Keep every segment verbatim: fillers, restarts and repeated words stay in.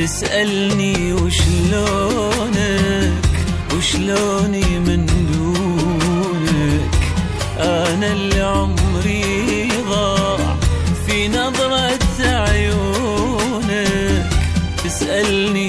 تسألني وشلونك وشلوني من دونك، أنا اللي عمري ضاع في نظرة عيونك. تسألني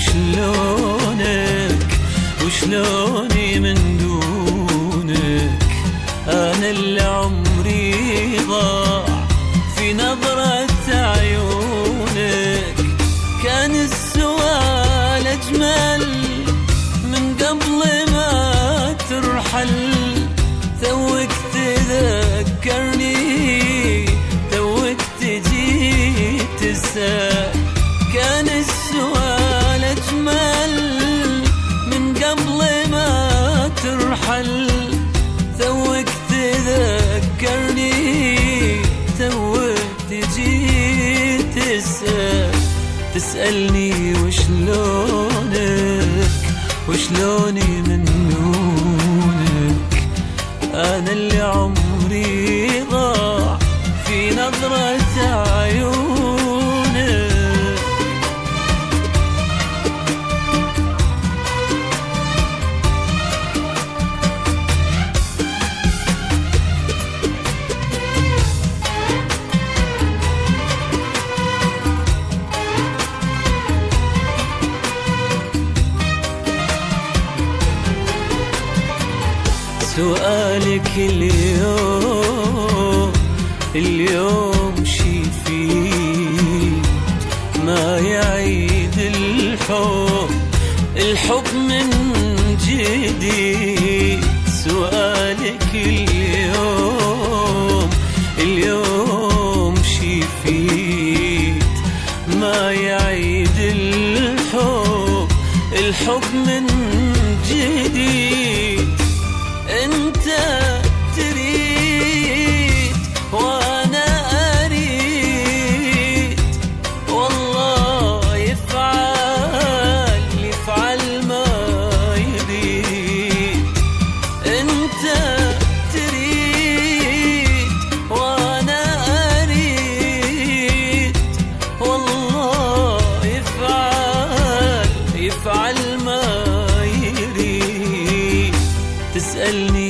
وشلونك وشلوني من دونك، أنا اللي عمري ضاع في نظرة عيونك. كان السؤال أجمل من قبل ما ترحل، توك تذكرني توك تجي تسأل. كان السؤال أجمل من قبل ما ترحل، توك تذكرني توك تجي تسأل. تسألني وشلونك وشلوني من دونك، أنا اللي عمري ضاع في نظرة عيونك. سؤالك اليوم اليوم شي فيه ما يعيد الحب الحب من جديد. سؤالك اليوم اليوم شي فيه ما يعيد الحب الحب من جديد. انت تريد وانا اريد، والله يفعل يفعل ما يريد. انت تريد وانا اريد، والله يفعل يفعل ما يريد. تسألني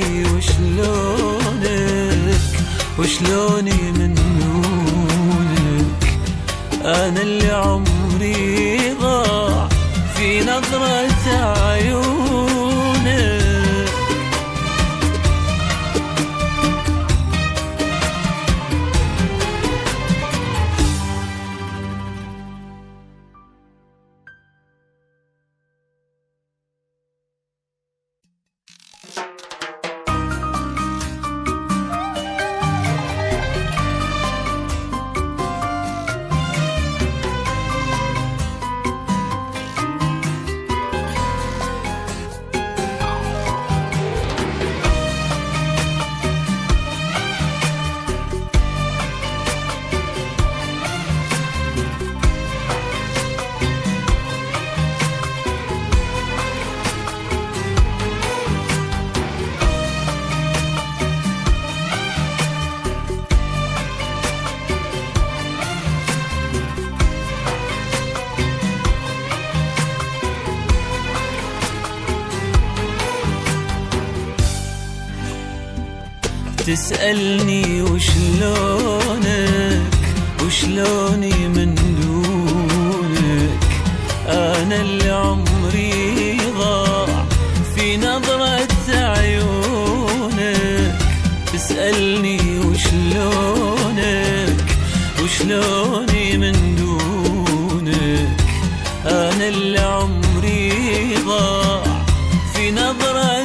وشلونك وشلوني من دونك، أنا اللي عمري ضاع في نظرة عيونك. تسألني وشلونك وشلوني من دونك، أنا اللي عمري ضاع في نظرة عيونك. تسألني وشلونك وشلوني من دونك، أنا اللي عمري ضاع في نظرة